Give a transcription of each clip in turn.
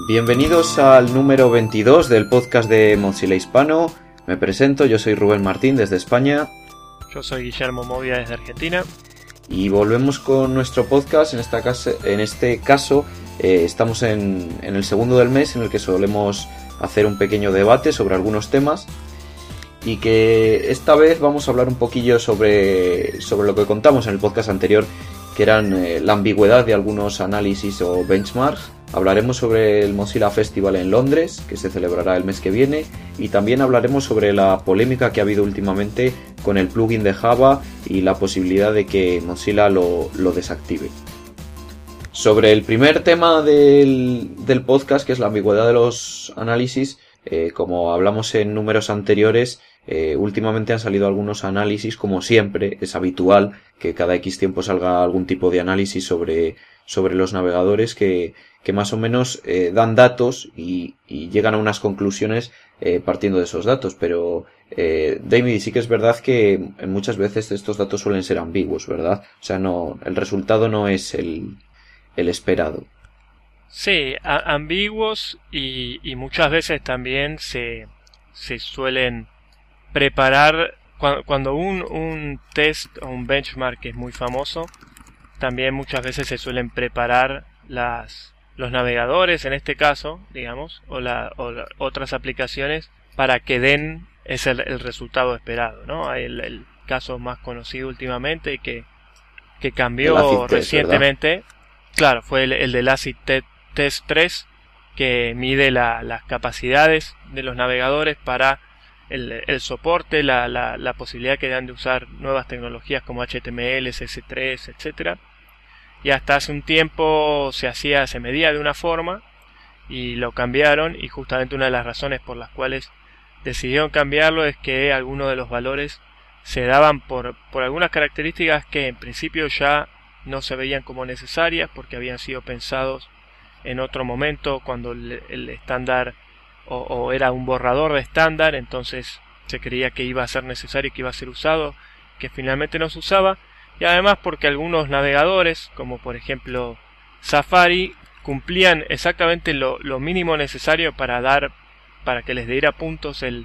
Bienvenidos al número 22 del podcast de Mozilla Hispano. Me presento, yo soy Rubén Martín desde España. Yo soy Guillermo Movia desde Argentina. Y volvemos con nuestro podcast. En este caso estamos en el segundo del mes, en el que solemos hacer un pequeño debate sobre algunos temas. Y que esta vez vamos a hablar un poquillo sobre lo que contamos en el podcast anterior, que eran la ambigüedad de algunos análisis o benchmarks. Hablaremos sobre el Mozilla Festival en Londres, que se celebrará el mes que viene, y también hablaremos sobre la polémica que ha habido últimamente con el plugin de Java y la posibilidad de que Mozilla lo desactive. Sobre el primer tema del podcast, que es la ambigüedad de los análisis, como hablamos en números anteriores, últimamente han salido algunos análisis, como siempre, es habitual que cada X tiempo salga algún tipo de análisis sobre los navegadores que más o menos dan datos y llegan a unas conclusiones partiendo de esos datos, pero David, sí que es verdad que muchas veces estos datos suelen ser ambiguos, ¿verdad? O sea, el resultado no es el esperado. Sí, ambiguos y muchas veces también se suelen preparar cuando un test o un benchmark es muy famoso. También muchas veces se suelen preparar los navegadores, en este caso, digamos, o otras aplicaciones para que den el resultado esperado, ¿no? Hay el caso más conocido últimamente que cambió recientemente, ¿verdad? Claro, fue el del Acid Test 3, que mide las capacidades de los navegadores para el soporte, la posibilidad que dan de usar nuevas tecnologías como HTML, CSS3, etcétera. Y hasta hace un tiempo se medía de una forma y lo cambiaron, y justamente una de las razones por las cuales decidieron cambiarlo es que algunos de los valores se daban por algunas características que en principio ya no se veían como necesarias porque habían sido pensados en otro momento cuando el estándar o era un borrador de estándar, entonces se creía que iba a ser necesario y que iba a ser usado, que finalmente no se usaba. Y además porque algunos navegadores, como por ejemplo Safari, cumplían exactamente lo mínimo necesario para que les diera puntos en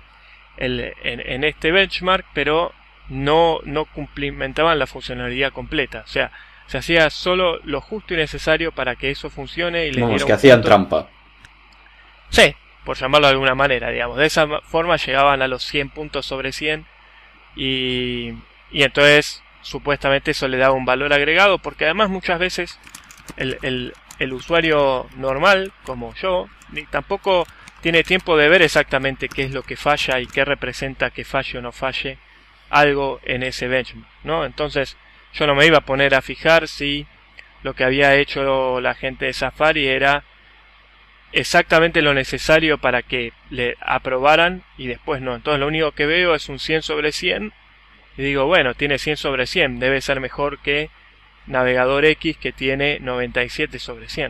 este benchmark, pero no cumplimentaban la funcionalidad completa. O sea, se hacía solo lo justo y necesario para que eso funcione y les diera que hacían trampa. Sí, por llamarlo de alguna manera, digamos. De esa forma llegaban a los 100 puntos sobre 100 y entonces supuestamente eso le daba un valor agregado, porque además muchas veces el usuario normal, como yo, tampoco tiene tiempo de ver exactamente qué es lo que falla y qué representa que falle o no falle algo en ese benchmark, ¿no? Entonces yo no me iba a poner a fijar si lo que había hecho la gente de Safari era exactamente lo necesario para que le aprobaran y después no. Entonces lo único que veo es un 100 sobre 100 y digo, bueno, tiene 100 sobre 100, debe ser mejor que Navegador X, que tiene 97 sobre 100.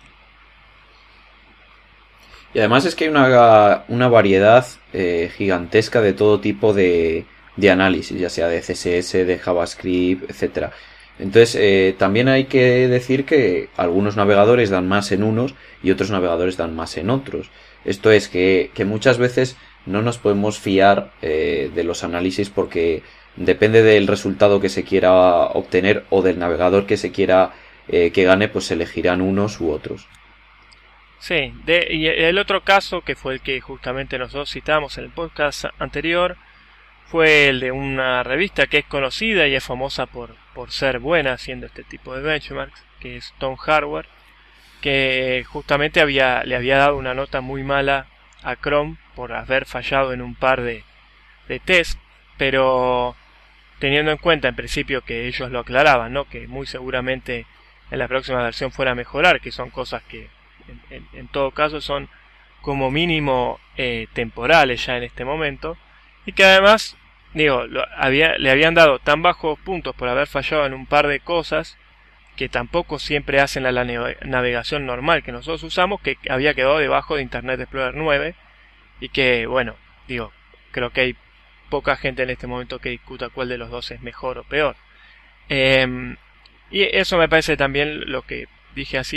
Y además es que hay una variedad gigantesca de todo tipo de análisis, ya sea de CSS, de JavaScript, etcétera. Entonces también hay que decir que algunos navegadores dan más en unos y otros navegadores dan más en otros. Esto es que muchas veces no nos podemos fiar de los análisis porque depende del resultado que se quiera obtener o del navegador que se quiera que gane, pues se elegirán unos u otros. Sí, y el otro caso, que fue el que justamente nosotros citamos en el podcast anterior, fue el de una revista que es conocida y es famosa por ser buena haciendo este tipo de benchmarks, que es Tom Hardware, que justamente le había dado una nota muy mala a Chrome por haber fallado en un par de test, pero teniendo en cuenta en principio que ellos lo aclaraban, ¿no? Que muy seguramente en la próxima versión fuera a mejorar, que son cosas que en todo caso son como mínimo temporales ya en este momento, y que además le habían dado tan bajos puntos por haber fallado en un par de cosas que tampoco siempre hacen la navegación normal que nosotros usamos, que había quedado debajo de Internet Explorer 9 y que, bueno, creo que hay poca gente en este momento que discuta cuál de los dos es mejor o peor. Y eso me parece también, lo que dije así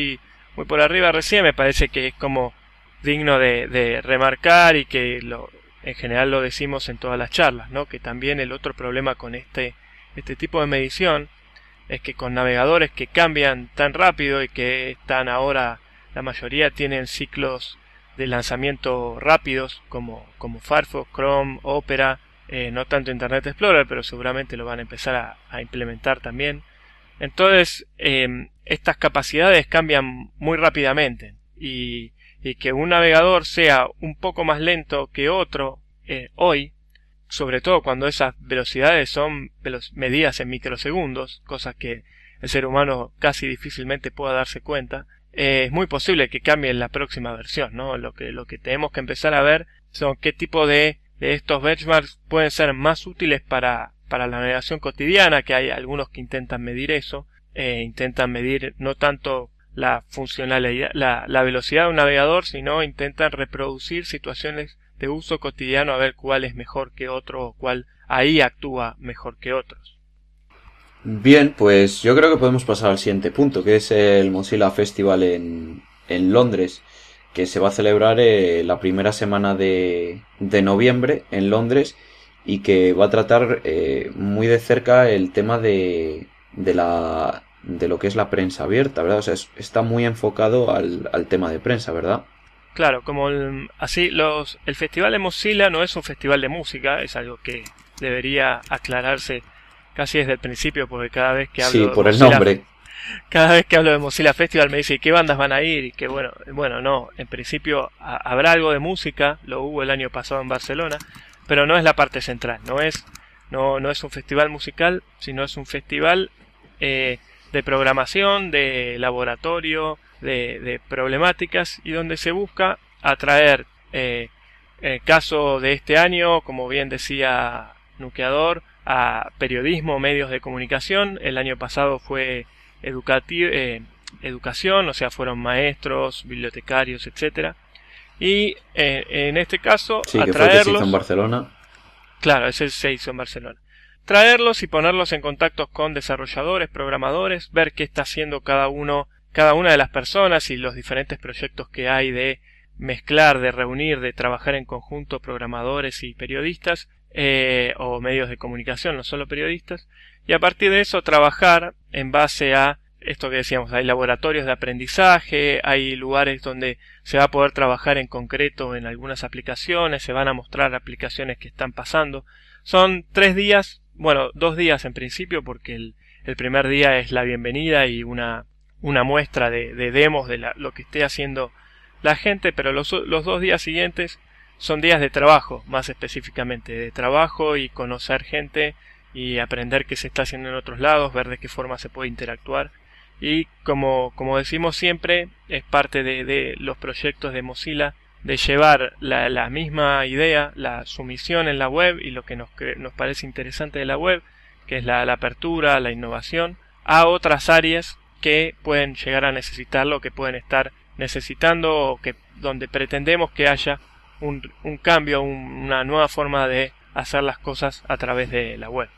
muy por arriba recién, me parece que es como digno de remarcar y que en general lo decimos en todas las charlas, ¿no? Que también el otro problema con este tipo de medición es que con navegadores que cambian tan rápido y que están ahora, la mayoría tienen ciclos de lanzamiento rápidos como Firefox, Chrome, Opera, no tanto Internet Explorer, pero seguramente lo van a empezar a implementar también. Entonces, estas capacidades cambian muy rápidamente y que un navegador sea un poco más lento que otro hoy, sobre todo cuando esas velocidades son medidas en microsegundos, cosas que el ser humano casi difícilmente pueda darse cuenta, es muy posible que cambie en la próxima versión, ¿no? Lo que tenemos que empezar a ver son qué tipo de estos benchmarks pueden ser más útiles para la navegación cotidiana, que hay algunos que intentan medir eso, intentan medir no tanto la funcionalidad, la velocidad de un navegador, sino intentan reproducir situaciones de uso cotidiano a ver cuál es mejor que otro o cuál ahí actúa mejor que otros. Bien, pues yo creo que podemos pasar al siguiente punto, que es el Mozilla Festival en Londres, que se va a celebrar la primera semana de noviembre en Londres y que va a tratar muy de cerca el tema de lo que es la prensa abierta, ¿verdad? O sea, está muy enfocado al tema de prensa, ¿verdad? Claro, como el Festival de Mozilla no es un festival de música, es algo que debería aclararse casi desde el principio, porque cada vez que hablo sí, por el nombre. Cada vez que hablo de Mozilla Festival me dice ¿qué bandas van a ir? Y que bueno, no, en principio habrá algo de música, lo hubo el año pasado en Barcelona, pero no es la parte central, no es un festival musical, sino es un festival de programación, de laboratorio, de problemáticas, y donde se busca atraer, en el caso de este año, como bien decía Nukeador, a periodismo, medios de comunicación. El año pasado fue educación, o sea, fueron maestros, bibliotecarios, etcétera. Y en este caso, sí, atraerlos. Que fue el que se hizo en Barcelona. Claro, ese se hizo en Barcelona. Traerlos y ponerlos en contacto con desarrolladores, programadores, ver qué está haciendo cada una de las personas y los diferentes proyectos que hay de mezclar, de reunir, de trabajar en conjunto programadores y periodistas, o medios de comunicación, no solo periodistas, y a partir de eso trabajar en base a esto que decíamos. Hay laboratorios de aprendizaje, hay lugares donde se va a poder trabajar en concreto en algunas aplicaciones, se van a mostrar aplicaciones que están pasando. Son 3 días, bueno, 2 días en principio, porque el primer día es la bienvenida y una muestra de demos de lo que esté haciendo la gente, pero los 2 días siguientes son días de trabajo, más específicamente, de trabajo y conocer gente y aprender qué se está haciendo en otros lados, ver de qué forma se puede interactuar. Y como decimos siempre, es parte de los proyectos de Mozilla de llevar la misma idea, la sumisión en la web y lo que nos parece interesante de la web, que es la apertura, la innovación, a otras áreas que pueden llegar a necesitarlo, que pueden estar necesitando, o donde pretendemos que haya un cambio, una nueva forma de hacer las cosas a través de la web.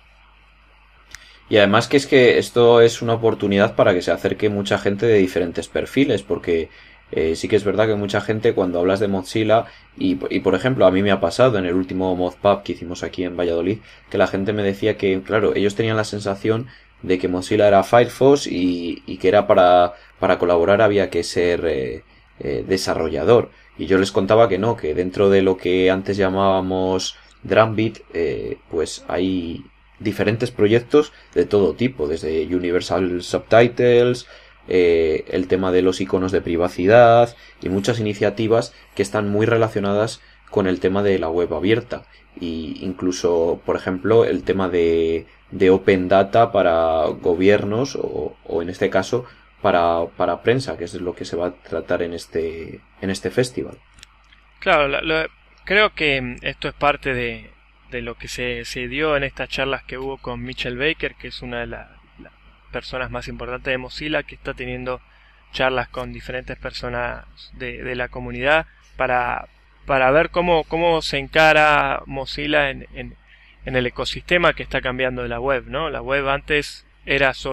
Y además que es que esto es una oportunidad para que se acerque mucha gente de diferentes perfiles, porque sí que es verdad que mucha gente, cuando hablas de Mozilla, y por ejemplo a mí me ha pasado en el último Mozpub que hicimos aquí en Valladolid, que la gente me decía que, claro, ellos tenían la sensación de que Mozilla era Firefox y que era para colaborar había que ser desarrollador. Y yo les contaba que no, que dentro de lo que antes llamábamos Drumbeat, pues hay diferentes proyectos de todo tipo, desde Universal Subtitles, el tema de los iconos de privacidad y muchas iniciativas que están muy relacionadas con el tema de la web abierta, y incluso, por ejemplo, el tema de Open Data para gobiernos o en este caso para prensa, que es lo que se va a tratar en este festival. Claro, creo que esto es parte de lo que se dio en estas charlas que hubo con Mitchell Baker, que es una de las personas más importantes de Mozilla, que está teniendo charlas con diferentes personas de la comunidad para ver cómo se encara Mozilla en el ecosistema que está cambiando de la web, ¿no? La web antes era solo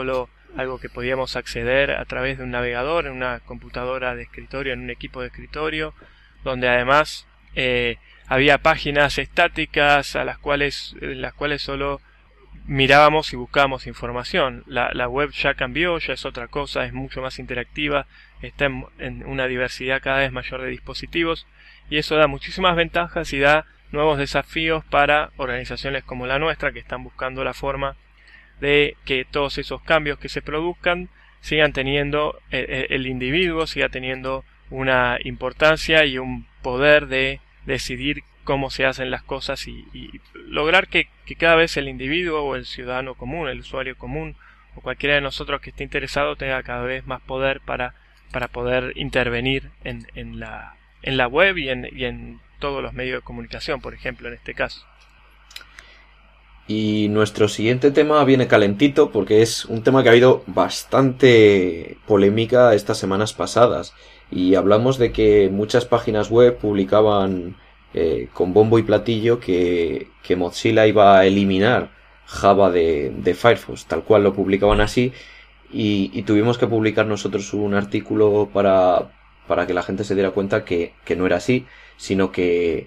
algo que podíamos acceder a través de un navegador, en una computadora de escritorio, en un equipo de escritorio, donde además había páginas estáticas en las cuales solo mirábamos y buscábamos información. La web ya cambió, ya es otra cosa, es mucho más interactiva, está en una diversidad cada vez mayor de dispositivos, y eso da muchísimas ventajas y da nuevos desafíos para organizaciones como la nuestra, que están buscando la forma de que todos esos cambios que se produzcan sigan teniendo, el individuo siga teniendo una importancia y un poder de decidir cómo se hacen las cosas, y lograr que cada vez el individuo o el ciudadano común, el usuario común o cualquiera de nosotros que esté interesado tenga cada vez más poder para poder intervenir en la web y en todos los medios de comunicación, por ejemplo, en este caso. Y nuestro siguiente tema viene calentito porque es un tema que ha habido bastante polémica estas semanas pasadas, y hablamos de que muchas páginas web publicaban con bombo y platillo que Mozilla iba a eliminar Java de Firefox, tal cual lo publicaban así, y tuvimos que publicar nosotros un artículo para que la gente se diera cuenta que no era así, sino que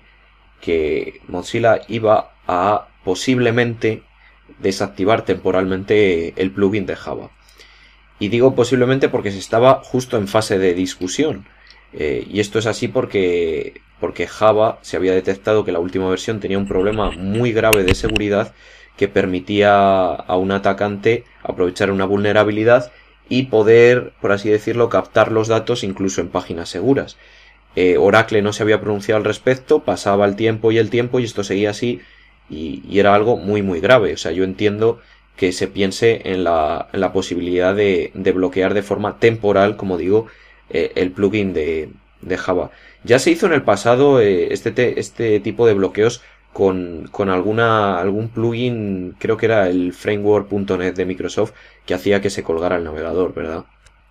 Mozilla iba a posiblemente desactivar temporalmente el plugin de Java. Y digo posiblemente porque se estaba justo en fase de discusión. Y esto es así porque Java se había detectado que la última versión tenía un problema muy grave de seguridad que permitía a un atacante aprovechar una vulnerabilidad y poder, por así decirlo, captar los datos incluso en páginas seguras. Oracle no se había pronunciado al respecto, pasaba el tiempo y esto seguía así, y era algo muy muy grave. O sea, yo entiendo que se piense en la posibilidad de bloquear de forma temporal, como digo, el plugin de Java. Ya se hizo en el pasado este tipo de bloqueos con algún plugin, creo que era el framework.net de Microsoft, que hacía que se colgara el navegador, ¿verdad?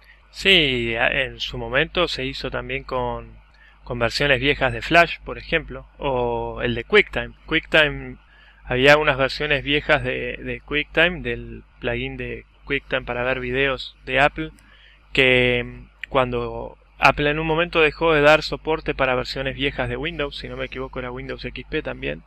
Sí, en su momento se hizo también con versiones viejas de Flash, por ejemplo, o el de QuickTime. QuickTime, había unas versiones viejas de QuickTime, del plugin de QuickTime para ver videos de Apple, que cuando Apple en un momento dejó de dar soporte para versiones viejas de Windows, si no me equivoco era Windows XP también,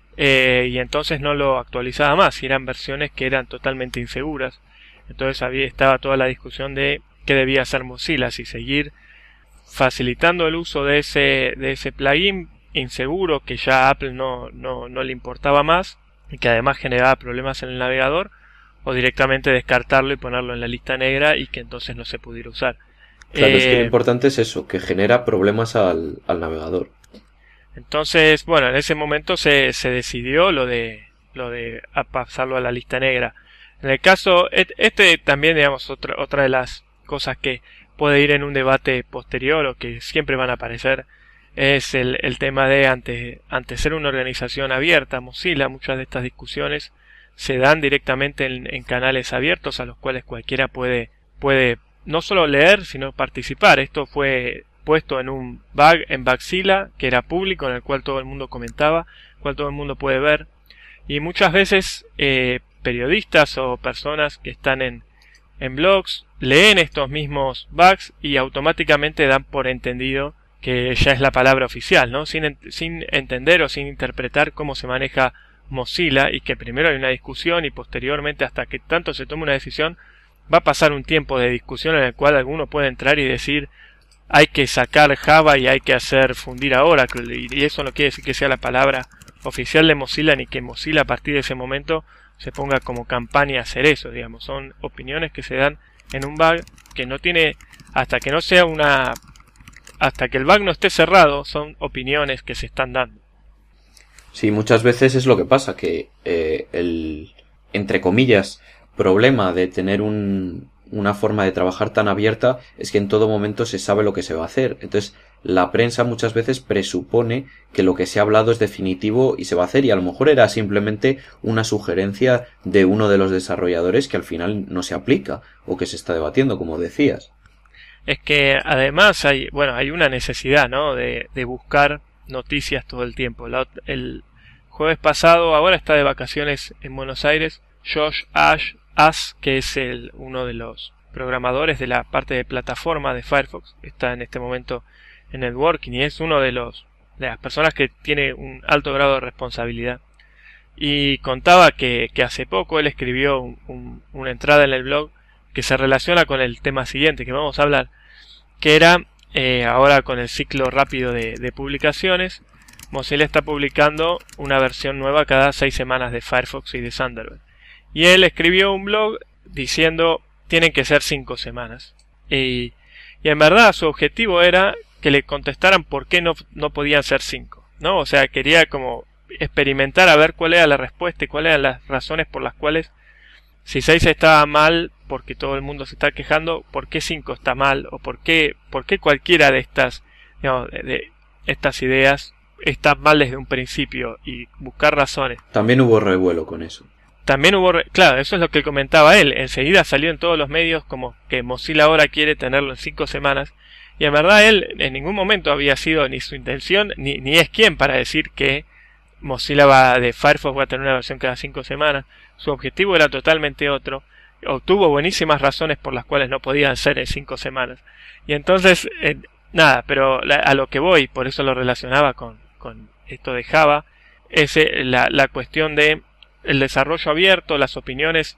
y entonces no lo actualizaba más, y eran versiones que eran totalmente inseguras. Entonces estaba toda la discusión de qué debía hacer Mozilla, si seguir facilitando el uso de ese plugin inseguro que ya a Apple no le importaba más y que además generaba problemas en el navegador, o directamente descartarlo y ponerlo en la lista negra y que entonces no se pudiera usar. Claro, es que lo importante es eso, que genera problemas al navegador. Entonces, bueno, en ese momento se decidió lo de pasarlo a la lista negra. En el caso, también, digamos, otra de las cosas que puede ir en un debate posterior o que siempre van a aparecer es el tema de ante ser una organización abierta, Mozilla, muchas de estas discusiones se dan directamente en canales abiertos a los cuales cualquiera puede no solo leer, sino participar. Esto fue puesto en un bug en Bugzilla, que era público, en el cual todo el mundo comentaba, cual todo el mundo puede ver, y muchas veces periodistas o personas que están en blogs leen estos mismos bugs y automáticamente dan por entendido que ya es la palabra oficial, ¿no? Sin entender o sin interpretar cómo se maneja Mozilla, y que primero hay una discusión y posteriormente, hasta que tanto se tome una decisión, va a pasar un tiempo de discusión en el cual alguno puede entrar y decir hay que sacar Java y hay que hacer fundir a Oracle, y eso no quiere decir que sea la palabra oficial de Mozilla, ni que Mozilla a partir de ese momento se ponga como campaña a hacer eso, digamos. Son opiniones que se dan en un bug que no tiene, hasta que el bug no esté cerrado, son opiniones que se están dando. Sí, muchas veces es lo que pasa, que el, entre comillas, problema de tener una forma de trabajar tan abierta es que en todo momento se sabe lo que se va a hacer. Entonces, la prensa muchas veces presupone que lo que se ha hablado es definitivo y se va a hacer, y a lo mejor era simplemente una sugerencia de uno de los desarrolladores que al final no se aplica o que se está debatiendo, como decías. Es que además hay una necesidad, ¿no?, de buscar noticias todo el tiempo. El jueves pasado, ahora está de vacaciones en Buenos Aires, Josh Ash, As, que es uno de los programadores de la parte de plataforma de Firefox, está en este momento en networking y es uno de las personas que tiene un alto grado de responsabilidad. Y contaba que hace poco él escribió una entrada en el blog que se relaciona con el tema siguiente que vamos a hablar, que era ahora con el ciclo rápido de publicaciones, Mozilla está publicando una versión nueva cada 6 semanas de Firefox y de Thunderbird. Y él escribió un blog diciendo tienen que ser 5 semanas. Y en verdad su objetivo era que le contestaran por qué no podían ser 5, ¿no? O sea, quería como experimentar a ver cuál era la respuesta y cuáles eran las razones por las cuales, si 6 estaba mal porque todo el mundo se está quejando, ¿por qué 5 está mal? O por qué cualquiera de estas, digamos, de estas ideas está mal desde un principio, y buscar razones. También hubo revuelo con eso. También claro, eso es lo que comentaba él. Enseguida salió en todos los medios como que Mozilla ahora quiere tenerlo en 5 semanas. Y en verdad él en ningún momento había sido ni su intención, ni es quien para decir que Mozilla de Firefox va a tener una versión cada 5 semanas. Su objetivo era totalmente otro. Obtuvo buenísimas razones por las cuales no podían ser en 5 semanas. Y entonces, nada, pero a lo que voy, por eso lo relacionaba con esto de Java, es la cuestión de el desarrollo abierto, las opiniones,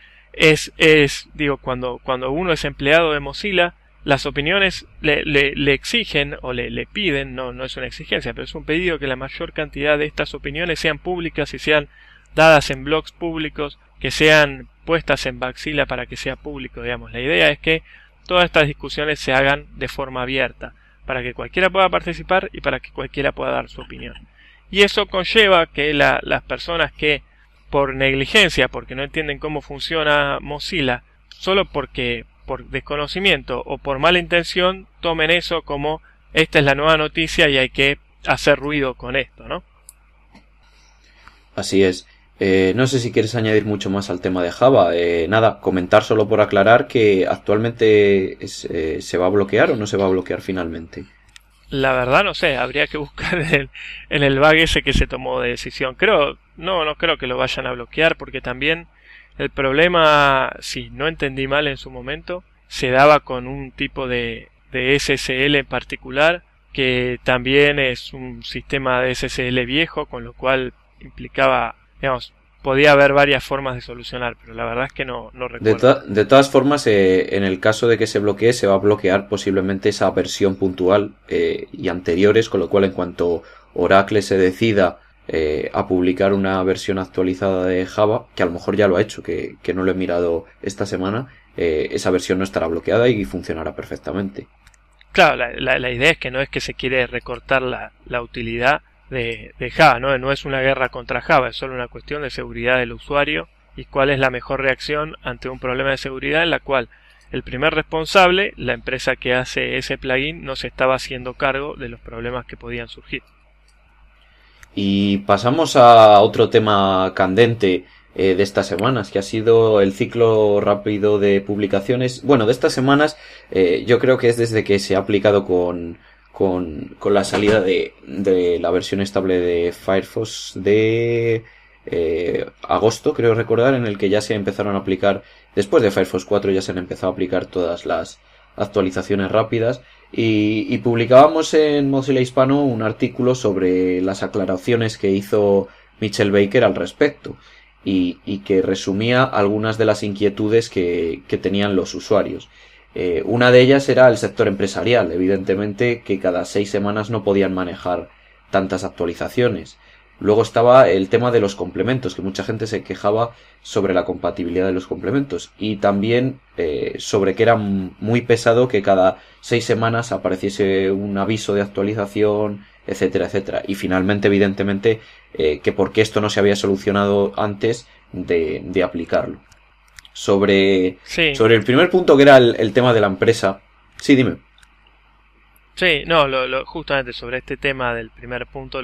digo, cuando uno es empleado de Mozilla, las opiniones le exigen o le piden, no es una exigencia, pero es un pedido que la mayor cantidad de estas opiniones sean públicas y sean dadas en blogs públicos, que sean puestas en Bugzilla para que sea público, digamos. La idea es que todas estas discusiones se hagan de forma abierta, para que cualquiera pueda participar y para que cualquiera pueda dar su opinión. Y eso conlleva que las personas que por negligencia, porque no entienden cómo funciona Mozilla, solo por desconocimiento o por mala intención, tomen eso como esta es la nueva noticia y hay que hacer ruido con esto, ¿no? Así es. No sé si quieres añadir mucho más al tema de Java. Nada, comentar solo por aclarar que actualmente ¿se va a bloquear o no se va a bloquear finalmente? La verdad no sé, habría que buscar en el bug ese que se tomó de decisión. No creo que lo vayan a bloquear, porque también el problema, si no entendí mal en su momento, se daba con un tipo de SSL en particular, que también es un sistema de SSL viejo, con lo cual implicaba, digamos, podía haber varias formas de solucionar, pero la verdad es que no recuerdo. De todas formas, en el caso de que se bloquee, se va a bloquear posiblemente esa versión puntual y anteriores, con lo cual en cuanto Oracle se decida a publicar una versión actualizada de Java, que a lo mejor ya lo ha hecho, que no lo he mirado esta semana, esa versión no estará bloqueada y funcionará perfectamente. Claro, la idea es que se quiere recortar la utilidad de Java, no es una guerra contra Java, es solo una cuestión de seguridad del usuario y cuál es la mejor reacción ante un problema de seguridad en la cual el primer responsable, la empresa que hace ese plugin, no se estaba haciendo cargo de los problemas que podían surgir. Y pasamos a otro tema candente de estas semanas, que ha sido el ciclo rápido de publicaciones. Bueno, de estas semanas yo creo que es desde que se ha aplicado con la salida de la versión estable de Firefox de agosto, creo recordar, en el que ya se empezaron a aplicar, después de Firefox 4 ya se han empezado a aplicar todas las actualizaciones rápidas, y publicábamos en Mozilla Hispano un artículo sobre las aclaraciones que hizo Mitchell Baker al respecto y que resumía algunas de las inquietudes que tenían los usuarios. Una de ellas era el sector empresarial, evidentemente que cada 6 semanas no podían manejar tantas actualizaciones. Luego estaba el tema de los complementos, que mucha gente se quejaba sobre la compatibilidad de los complementos, y también sobre que era muy pesado que cada 6 semanas apareciese un aviso de actualización, etcétera, etcétera. Y finalmente, evidentemente, que por qué esto no se había solucionado antes de aplicarlo. Sobre el primer punto, que era el tema de la empresa. Sí, dime. Sí, no, justamente sobre este tema del primer punto,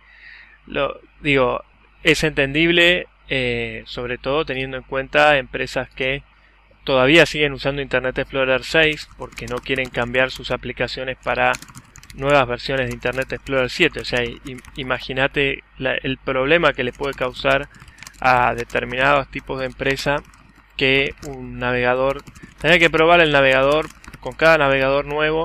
digo, es entendible, sobre todo teniendo en cuenta empresas que todavía siguen usando Internet Explorer 6 porque no quieren cambiar sus aplicaciones para nuevas versiones de Internet Explorer 7. O sea, imagínate el problema que le puede causar a determinados tipos de empresa que un navegador, tener que probar el navegador con cada navegador nuevo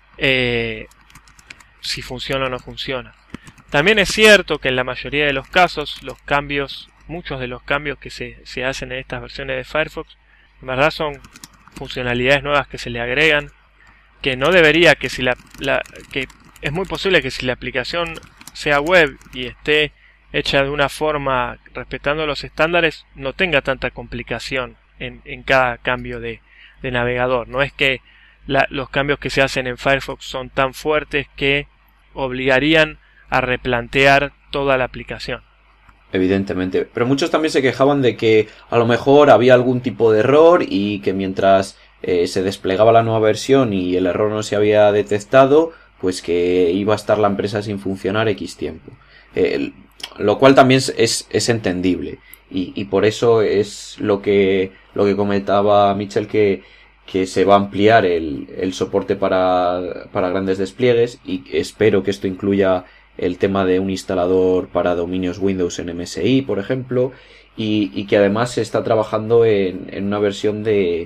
si funciona o no funciona. También es cierto que en la mayoría de los casos muchos de los cambios que se hacen en estas versiones de Firefox en verdad son funcionalidades nuevas que se le agregan, que no debería, que es muy posible que si la aplicación sea web y esté hecha de una forma respetando los estándares, no tenga tanta complicación en cada cambio de navegador. No es que los cambios que se hacen en Firefox son tan fuertes que obligarían a replantear toda la aplicación. Evidentemente, pero muchos también se quejaban de que a lo mejor había algún tipo de error y que mientras se desplegaba la nueva versión y el error no se había detectado, pues que iba a estar la empresa sin funcionar X tiempo. Lo cual también es entendible y por eso es lo que comentaba Mitchell, que se va a ampliar el soporte para grandes despliegues, y espero que esto incluya el tema de un instalador para dominios Windows en MSI, por ejemplo, y que además se está trabajando en una versión de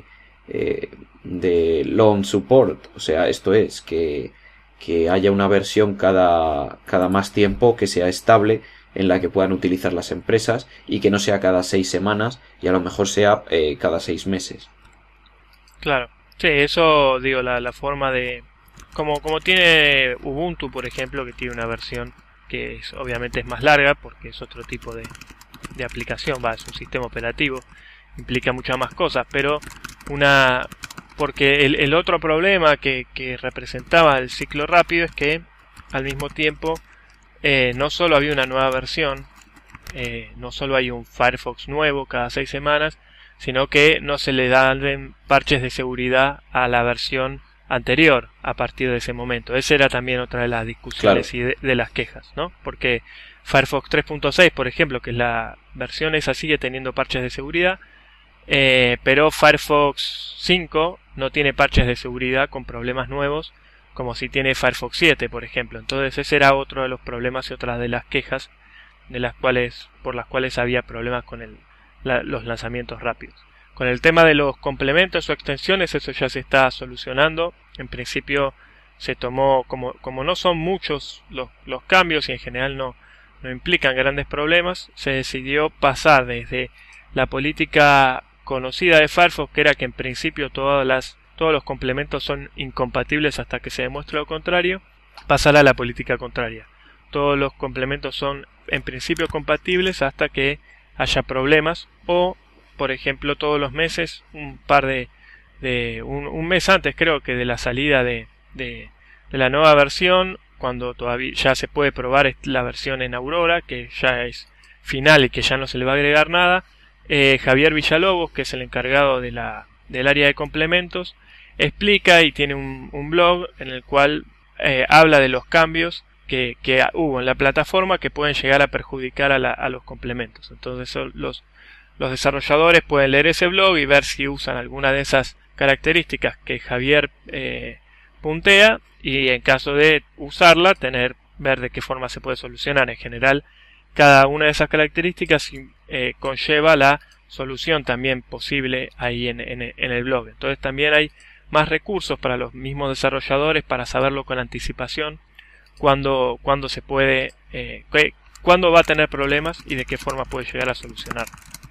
long support, o sea, esto es que haya una versión cada más tiempo que sea estable, en la que puedan utilizar las empresas, y que no sea cada 6 semanas y a lo mejor sea cada 6 meses. Claro, sí, eso digo, la forma de... Como tiene Ubuntu, por ejemplo, que tiene una versión que obviamente es más larga, porque es otro tipo de aplicación, es un sistema operativo, implica muchas más cosas, pero porque el otro problema que representaba el ciclo rápido es que al mismo tiempo no solo había una nueva versión, no solo hay un Firefox nuevo cada 6 semanas, sino que no se le dan parches de seguridad a la versión anterior a partir de ese momento. Esa era también otra de las discusiones, claro, y de las quejas, ¿no? Porque Firefox 3.6, por ejemplo, que es la versión esa, sigue teniendo parches de seguridad, pero Firefox 5 no tiene parches de seguridad con problemas nuevos como si tiene Firefox 7, por ejemplo. Entonces ese era otro de los problemas y otra de las quejas por las cuales había problemas con los lanzamientos rápidos. Con el tema de los complementos o extensiones, eso ya se está solucionando. En principio se tomó, como no son muchos los cambios y en general no implican grandes problemas, se decidió pasar desde la política conocida de Firefox, que era que en principio todos los complementos son incompatibles hasta que se demuestre lo contrario, pasar a la política contraria. Todos los complementos son en principio compatibles hasta que haya problemas, o por ejemplo todos los meses, un mes antes creo que de la salida de la nueva versión, cuando todavía ya se puede probar la versión en Aurora, que ya es final y que ya no se le va a agregar nada, Javier Villalobos, que es el encargado del área de complementos, explica y tiene un blog en el cual habla de los cambios que hubo en la plataforma que pueden llegar a perjudicar a los complementos. Entonces los desarrolladores pueden leer ese blog y ver si usan alguna de esas características que Javier puntea, y en caso de usarla, ver de qué forma se puede solucionar. En general, cada una de esas características conlleva la solución también posible ahí en el blog. Entonces también hay más recursos para los mismos desarrolladores para saberlo con anticipación cuándo se puede, cuándo va a tener problemas y de qué forma puede llegar a solucionar.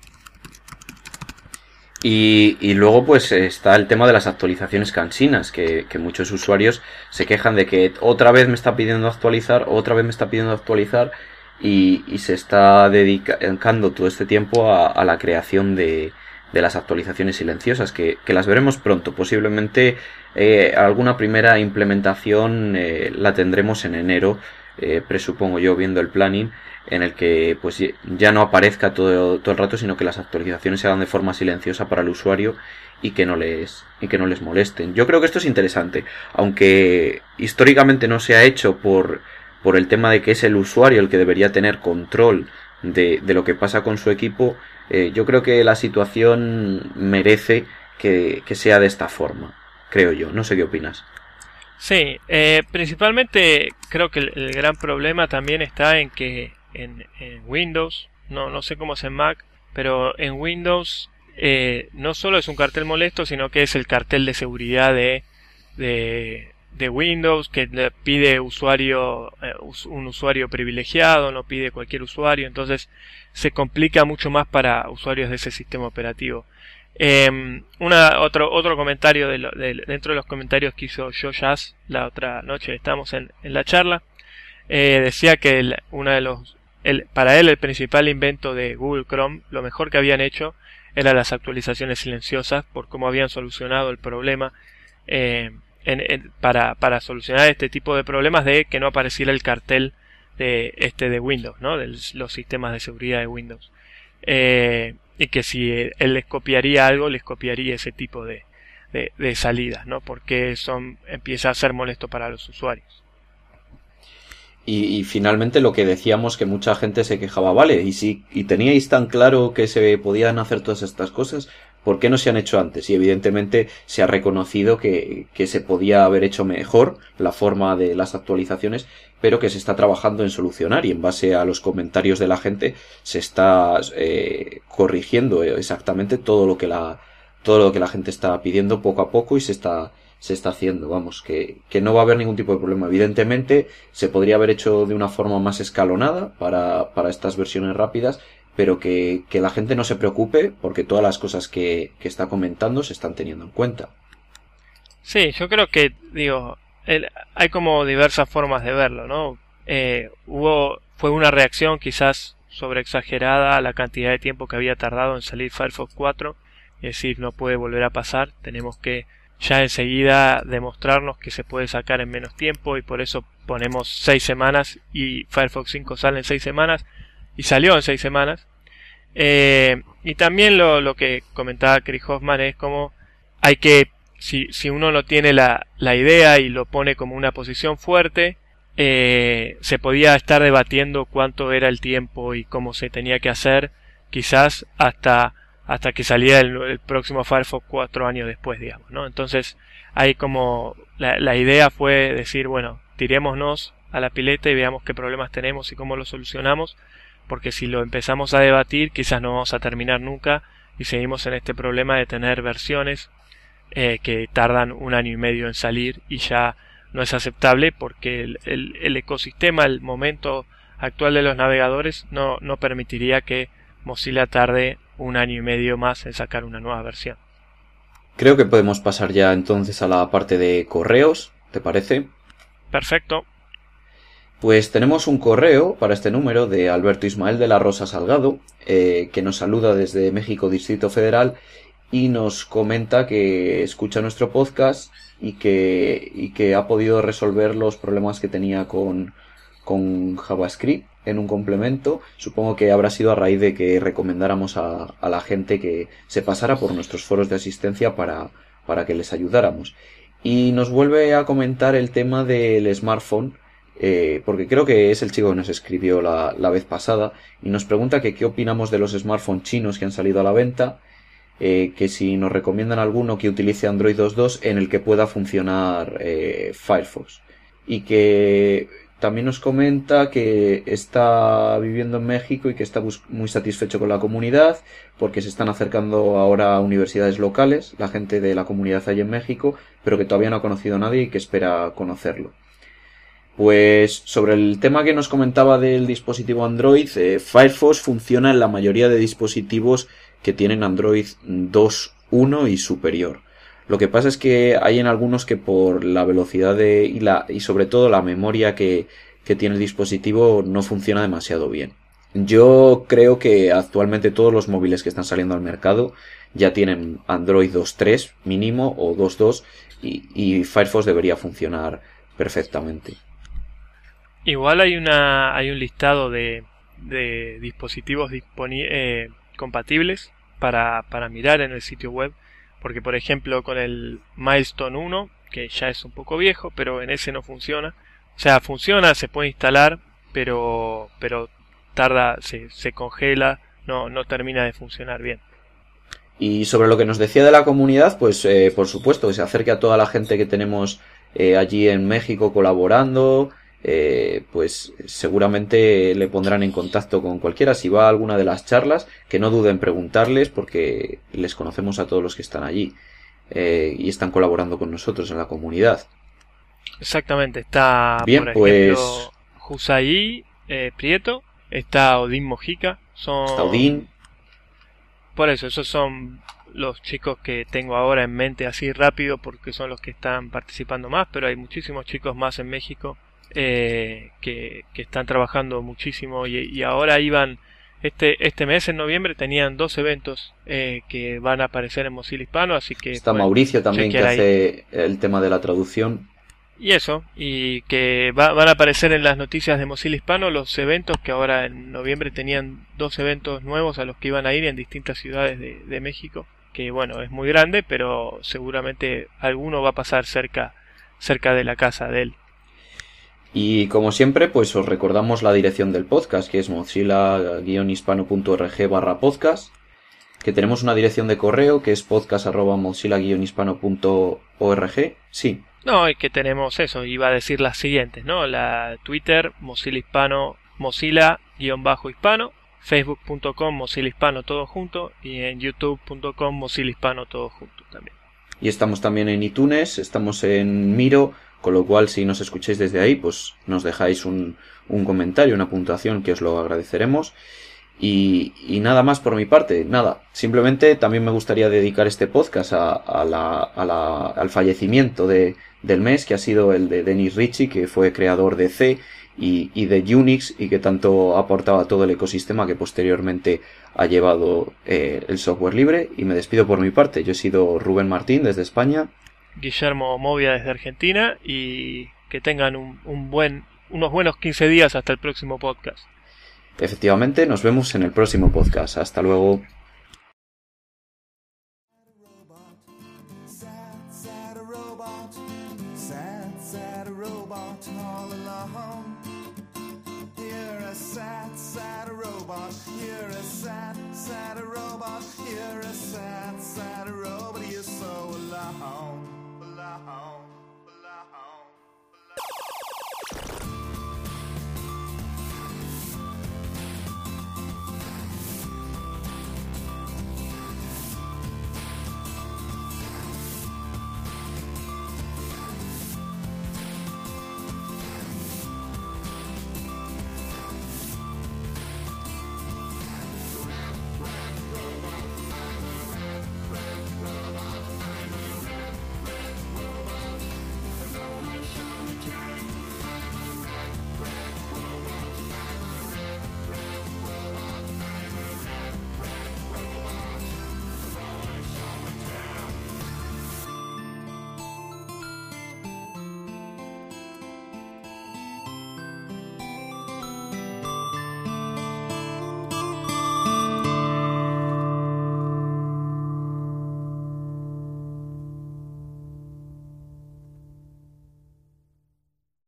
Y luego pues está el tema de las actualizaciones cansinas, que muchos usuarios se quejan de que otra vez me está pidiendo actualizar, y se está dedicando todo este tiempo a la creación de las actualizaciones silenciosas, que las veremos pronto. Posiblemente alguna primera implementación la tendremos en enero, presupongo yo, viendo el planning, en el que pues ya no aparezca todo el rato, sino que las actualizaciones se hagan de forma silenciosa para el usuario y que no les molesten. Yo creo que esto es interesante, aunque históricamente no se ha hecho por el tema de que es el usuario el que debería tener control de lo que pasa con su equipo. Yo creo que la situación merece que sea de esta forma, creo yo. No sé qué opinas. Sí, principalmente creo que el gran problema también está en que en Windows, no sé cómo es en Mac, pero en Windows no solo es un cartel molesto, sino que es el cartel de seguridad de Windows, que le pide usuario, un usuario privilegiado, no pide cualquier usuario, entonces se complica mucho más para usuarios de ese sistema operativo. Otro comentario dentro de los comentarios que hizo Jazz la otra noche, estamos en la charla, decía que para él el principal invento de Google Chrome, lo mejor que habían hecho eran las actualizaciones silenciosas, por cómo habían solucionado el problema, para solucionar este tipo de problemas de que no apareciera el cartel de Windows, ¿no? De los sistemas de seguridad de Windows. Y que si él les copiaría algo, les copiaría ese tipo de salidas, ¿no? Porque empieza a ser molesto para los usuarios. Y finalmente lo que decíamos, que mucha gente se quejaba, vale, y teníais tan claro que se podían hacer todas estas cosas, ¿por qué no se han hecho antes? Y evidentemente se ha reconocido que se podía haber hecho mejor la forma de las actualizaciones, pero que se está trabajando en solucionar, y en base a los comentarios de la gente se está corrigiendo exactamente todo lo que la gente está pidiendo poco a poco, y se está haciendo, vamos, que no va a haber ningún tipo de problema. Evidentemente se podría haber hecho de una forma más escalonada para estas versiones rápidas, pero que la gente no se preocupe, porque todas las cosas que está comentando se están teniendo en cuenta. Sí, yo creo que, hay como diversas formas de verlo, ¿no? Fue una reacción quizás sobreexagerada a la cantidad de tiempo que había tardado en salir Firefox 4, es decir, no puede volver a pasar, tenemos que ya enseguida demostrarnos que se puede sacar en menos tiempo, y por eso ponemos 6 semanas y Firefox 5 sale en 6 semanas y salió en 6 semanas. Y también lo que comentaba Chris Hoffman es como hay que, si uno no tiene la idea y lo pone como una posición fuerte, se podía estar debatiendo cuánto era el tiempo y cómo se tenía que hacer, quizás hasta que salía el próximo Firefox 4 años después, digamos, ¿no? Entonces, ahí como la idea fue decir, bueno, tirémonos a la pileta y veamos qué problemas tenemos y cómo los solucionamos, porque si lo empezamos a debatir, quizás no vamos a terminar nunca y seguimos en este problema de tener versiones que tardan 1 año y medio en salir, y ya no es aceptable porque el ecosistema, el momento actual de los navegadores no permitiría que Mozilla tarde 1 año y medio más en sacar una nueva versión. Creo que podemos pasar ya entonces a la parte de correos, ¿te parece? Perfecto. Pues tenemos un correo para este número de Alberto Ismael de la Rosa Salgado, que nos saluda desde México, Distrito Federal, y nos comenta que escucha nuestro podcast y que ha podido resolver los problemas que tenía con JavaScript en un complemento. Supongo que habrá sido a raíz de que recomendáramos a la gente que se pasara por nuestros foros de asistencia para que les ayudáramos. Y nos vuelve a comentar el tema del smartphone, porque creo que es el chico que nos escribió la vez pasada, y nos pregunta que qué opinamos de los smartphones chinos que han salido a la venta, que si nos recomiendan alguno que utilice Android 2.2 en el que pueda funcionar Firefox, y que también nos comenta que está viviendo en México y que está muy satisfecho con la comunidad, porque se están acercando ahora a universidades locales, la gente de la comunidad allí en México, pero que todavía no ha conocido a nadie y que espera conocerlo. Pues sobre el tema que nos comentaba del dispositivo Android, Firefox funciona en la mayoría de dispositivos que tienen Android 2.1 y superior. Lo que pasa es que hay en algunos que por la velocidad y sobre todo la memoria que tiene el dispositivo no funciona demasiado bien. Yo creo que actualmente todos los móviles que están saliendo al mercado ya tienen Android 2.3 mínimo o 2.2 y Firefox debería funcionar perfectamente. Igual hay un listado de dispositivos compatibles para mirar en el sitio web, porque por ejemplo con el Milestone 1, que ya es un poco viejo, pero en ese no funciona. O sea, funciona, se puede instalar, pero tarda, se congela, no termina de funcionar bien. Y sobre lo que nos decía de la comunidad, pues por supuesto que se acerque a toda la gente que tenemos allí en México colaborando, pues seguramente le pondrán en contacto con cualquiera. Si va a alguna de las charlas, que no duden en preguntarles, porque les conocemos a todos los que están allí y están colaborando con nosotros en la comunidad. Exactamente, está Bien, por ejemplo pues Husaí Prieto, está Odín Mojica, está Odín. Por eso, esos son los chicos que tengo ahora en mente así rápido, porque son los que están participando más, pero hay muchísimos chicos más en México que están trabajando muchísimo y ahora iban, este mes en noviembre tenían 2 eventos que van a aparecer en Mozilla Hispano, así que Está Mauricio también, que chequear ahí. hace el tema de la traducción. Y eso, y que van a aparecer en las noticias de Mozilla Hispano los eventos que ahora en noviembre tenían 2 eventos nuevos a los que iban a ir en distintas ciudades de México, que bueno, es muy grande, pero seguramente alguno va a pasar cerca de la casa de él. Y como siempre, pues os recordamos la dirección del podcast, que es mozilla-hispano.org/podcast, que tenemos una dirección de correo que es podcast@mozilla-hispano.org. Sí. No, y que tenemos eso, iba a decir las siguientes, ¿no? La Twitter, Mozilla Hispano, Mozilla-hispano, Facebook.com, Mozilla Hispano todo junto, y en YouTube.com, Mozilla Hispano todo junto también. Y estamos también en iTunes, estamos en Miro, con lo cual si nos escucháis desde ahí, pues nos dejáis un comentario, una puntuación, que os lo agradeceremos. Y nada más por mi parte, nada, simplemente también me gustaría dedicar este podcast al fallecimiento del mes, que ha sido el de Dennis Ritchie, que fue creador de C y de Unix, y que tanto ha aportado a todo el ecosistema que posteriormente ha llevado el software libre. Y me despido por mi parte. Yo he sido Rubén Martín desde España. Guillermo Movia desde Argentina, y que tengan unos buenos 15 días hasta el próximo podcast. Efectivamente, nos vemos en el próximo podcast. Hasta luego. You're a sad, sad robot. You're a sad